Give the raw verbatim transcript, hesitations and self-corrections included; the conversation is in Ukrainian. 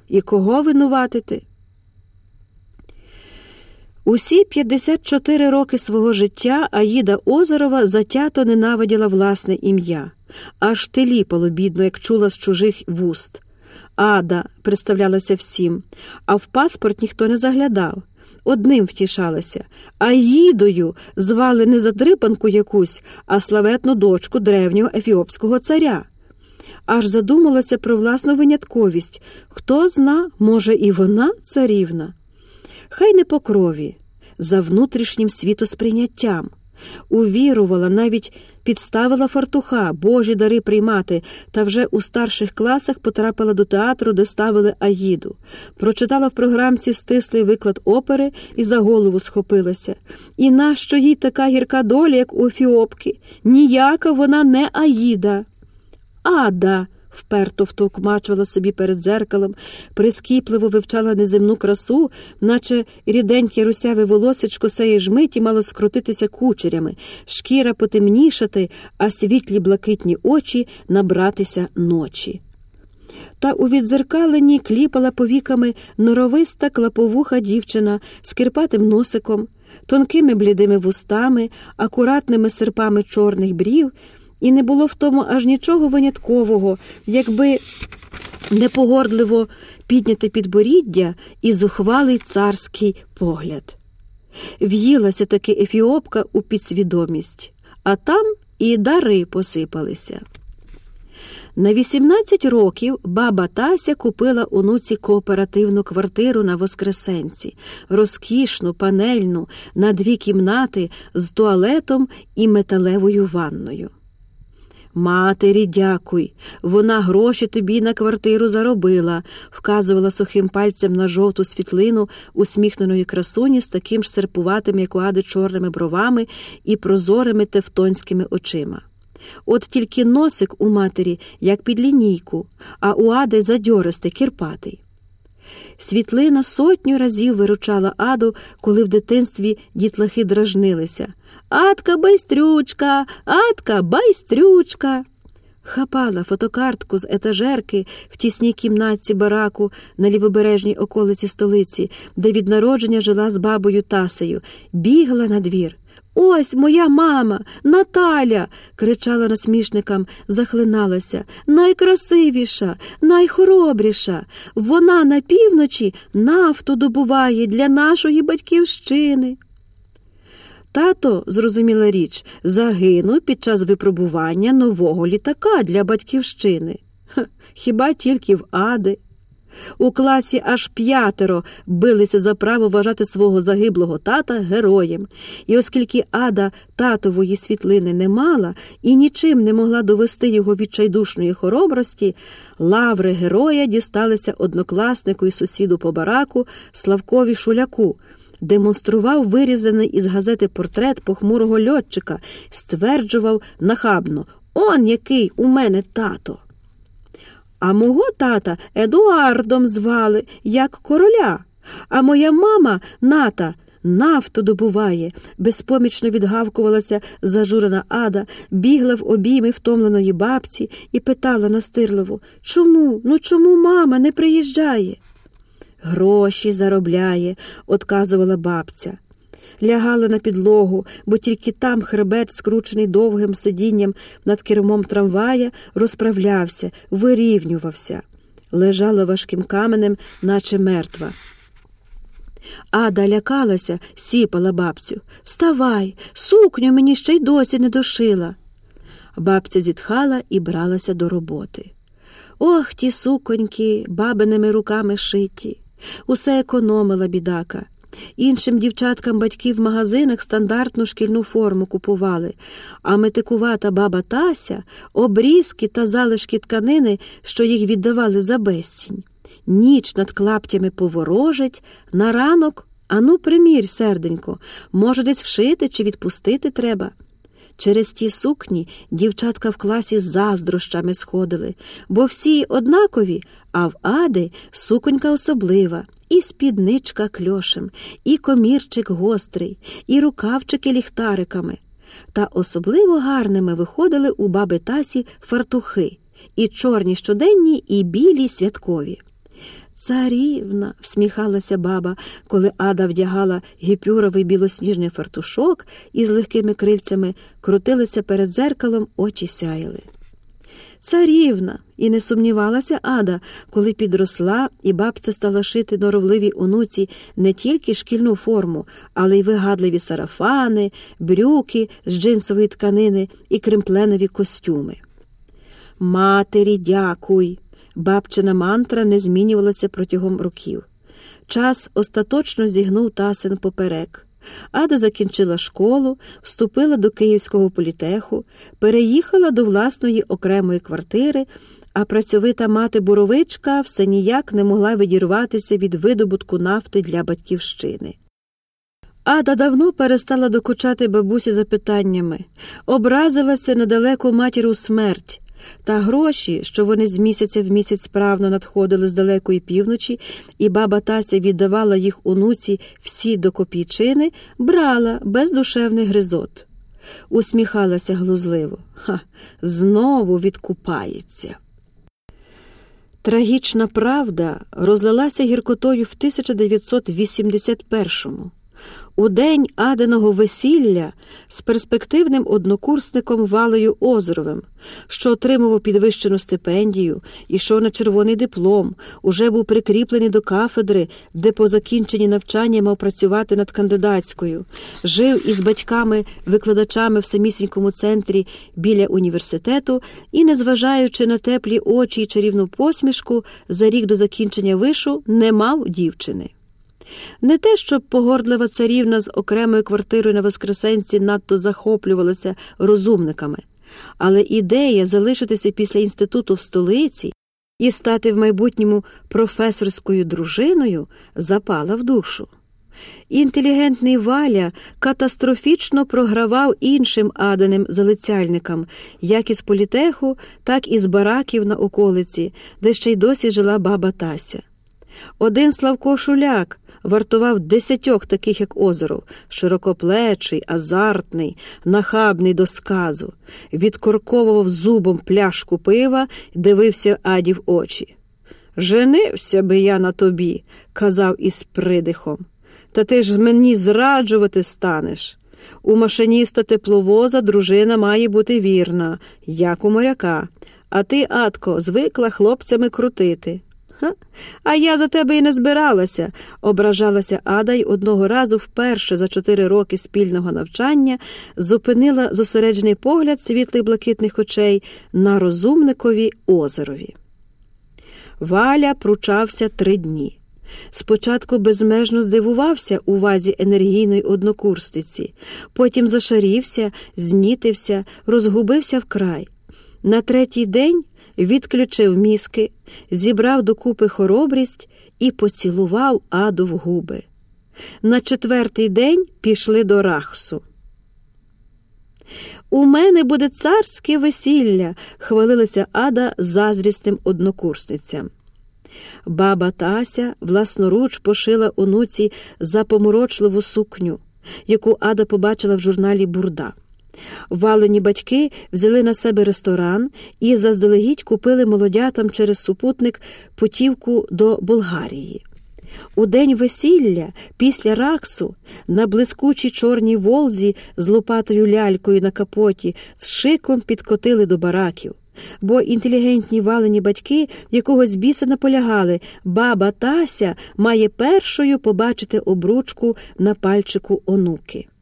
і кого винуватити? Усі п'ятдесят чотири роки свого життя Аїда Озерова затято ненавиділа власне ім'я. Аж теліпало, бідно, як чула з чужих вуст. Ада представлялася всім, а в паспорт ніхто не заглядав. Одним втішалася. Аїдою звали не задрипанку якусь, а славетну дочку древнього ефіопського царя. Аж задумалася про власну винятковість. Хто зна, може і вона царівна. Хай не по крові, за внутрішнім світосприйняттям. Увірувала, навіть підставила фартуха, Божі дари приймати, та вже у старших класах потрапила до театру, де ставили Аїду. Прочитала в програмці стислий виклад опери і за голову схопилася. І нащо їй така гірка доля, як у ефіопки? Ніяка вона не Аїда. Ада! Вперто втовкмачувала собі перед дзеркалом, прискіпливо вивчала неземну красу, наче ріденьке русяве волосечко сеї жмиті мало скрутитися кучерями, шкіра потемнішати, а світлі блакитні очі набратися ночі. Та у віддзеркаленні кліпала повіками норовиста клаповуха дівчина з кирпатим носиком, тонкими блідими вустами, акуратними серпами чорних брів. І не було в тому аж нічого виняткового, якби непогордливо підняти підборіддя і зухвалий царський погляд. В'їлася таки ефіопка у підсвідомість, а там і дари посипалися. На вісімнадцять років баба Тася купила онуці кооперативну квартиру на Воскресенці, розкішну, панельну, на дві кімнати з туалетом і металевою ванною. «Матері, дякуй, вона гроші тобі на квартиру заробила», вказувала сухим пальцем на жовту світлину усміхненої красуні з таким ж серпуватим, як у Ади, чорними бровами і прозорими тевтонськими очима. От тільки носик у матері, як під лінійку, а у Ади задьористий, кирпатий. Світлина сотню разів виручала Аду, коли в дитинстві дітлахи дражнилися. «Адка байстрючка! Адка байстрючка!» Хапала фотокартку з етажерки в тісній кімнатці бараку на лівобережній околиці столиці, де від народження жила з бабою Тасею, бігла на двір. «Ось моя мама, Наталя!» – кричала насмішникам, захлиналася. «Найкрасивіша, найхоробріша! Вона на півночі нафту добуває для нашої батьківщини!» Тато, зрозуміла річ, загинув під час випробування нового літака для батьківщини. Ха, хіба тільки в Ади. У класі аж п'ятеро билися за право вважати свого загиблого тата героєм. І оскільки Ада татової світлини не мала і нічим не могла довести його відчайдушної хоробрості, лаври героя дісталися однокласнику і сусіду по бараку Славкові Шуляку. Демонстрував вирізаний із газети портрет похмурого льотчика, стверджував нахабно: «Он який у мене тато!» А мого тата Едуардом звали, як короля, а моя мама, Ната, нафту добуває, безпомічно відгавкувалася зажурена Ада, бігла в обійми втомленої бабці і питала настирливо: «Чому, ну чому мама не приїжджає?» «Гроші заробляє», – отказувала бабця. Лягала на підлогу, бо тільки там хребет, скручений довгим сидінням над кермом трамвая, розправлявся, вирівнювався. Лежала важким каменем, наче мертва. Ада лякалася, сіпала бабцю: «Вставай, сукню мені ще й досі не дошила». Бабця зітхала і бралася до роботи. Ох, ті суконьки, бабиними руками шиті. Усе економила бідака. Іншим дівчаткам батьки в магазинах стандартну шкільну форму купували, а метикувата баба Тася – обрізки та залишки тканини, що їх віддавали за безцінь. Ніч над клаптями поворожить, на ранок – ану примірь, серденько, може десь вшити чи відпустити треба. Через ті сукні дівчатка в класі з заздрощами сходили, бо всі однакові, а в Ади суконька особлива. І спідничка кльошем, і комірчик гострий, і рукавчики ліхтариками. Та особливо гарними виходили у баби Тасі фартухи, і чорні щоденні, і білі святкові. «Царівна!» – всміхалася баба, коли Ада вдягала гіпюровий білосніжний фартушок із легкими крильцями, крутилися перед дзеркалом, очі сяяли. «Царівна!» – і не сумнівалася Ада, коли підросла, і бабця стала шити норовливій онуці не тільки шкільну форму, але й вигадливі сарафани, брюки з джинсової тканини і кремпленові костюми. «Матері, дякуй!» Бабчина мантра не змінювалася протягом років. Час остаточно зігнув Тасин поперек. Ада закінчила школу, вступила до Київського політеху, переїхала до власної окремої квартири, а працьовита мати-буровичка все ніяк не могла відірватися від видобутку нафти для батьківщини. Ада давно перестала докучати бабусі запитаннями, образилася на далеку матір у смерть, та гроші, що вони з місяця в місяць справно надходили з далекої півночі, і баба Тася віддавала їх онуці всі до копійчини, брала без душевних гризот. Усміхалася глузливо. Ха, знову відкупається. Трагічна правда розлилася гіркотою в тисяча дев'ятсот вісімдесят першому. У день Адиного весілля з перспективним однокурсником Валею Озеровим, що отримував підвищену стипендію, ішов на червоний диплом, уже був прикріплений до кафедри, де по закінченні навчання мав працювати над кандидатською, жив із батьками-викладачами в самісінькому центрі біля університету і, незважаючи на теплі очі і чарівну посмішку, за рік до закінчення вишу не мав дівчини. Не те, щоб погордлива царівна з окремою квартирою на Воскресенці надто захоплювалася розумниками, але ідея залишитися після інституту в столиці і стати в майбутньому професорською дружиною запала в душу. Інтелігентний Валя катастрофічно програвав іншим Адиним залицяльникам, як із політеху, так і з бараків на околиці, де ще й досі жила баба Тася. Один Славко Шуляк вартував десятьох таких, як Озеров, широкоплечий, азартний, нахабний до сказу, відкорковував зубом пляшку пива і дивився Аді в очі. «Женився би я на тобі», – казав із придихом. «Та ти ж мені зраджувати станеш. У машиніста тепловоза дружина має бути вірна, як у моряка, а ти, Адко, звикла хлопцями крутити». «Ха, а я за тебе і не збиралася», – ображалася Ада й одного разу вперше за чотири роки спільного навчання зупинила зосереджений погляд світлих блакитних очей на розумникові Озерові. Валя пручався три дні. Спочатку безмежно здивувався увазі енергійної однокурсниці, потім зашарівся, знітився, розгубився вкрай. На третій день відключив мізки, зібрав докупи хоробрість і поцілував Аду в губи. На четвертий день пішли до Рахсу. «У мене буде царське весілля», – хвалилася Ада заздрісним однокурсницям. Баба Тася власноруч пошила онуці запоморочливу сукню, яку Ада побачила в журналі «Бурда». Валені батьки взяли на себе ресторан і заздалегідь купили молодятам через супутник путівку до Болгарії. У день весілля, після Раксу, на блискучій чорній Волзі з лопатою лялькою на капоті з шиком підкотили до бараків, бо інтелігентні Валені батьки якогось біса наполягали, баба Тася має першою побачити обручку на пальчику онуки.